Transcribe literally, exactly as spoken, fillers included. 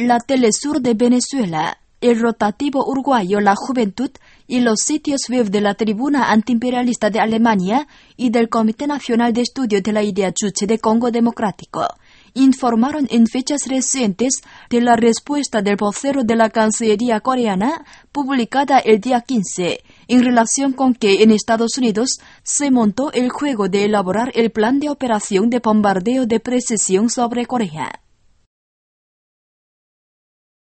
la Telesur de Venezuela, el rotativo uruguayo La Juventud y los sitios web de la Tribuna Antiimperialista de Alemania y del Comité Nacional de Estudio de la Idea Juche de Congo Democrático informaron en fechas recientes de la respuesta del vocero de la Cancillería coreana publicada el día quince, en relación con que en Estados Unidos se montó el juego de elaborar el plan de operación de bombardeo de precisión sobre Corea.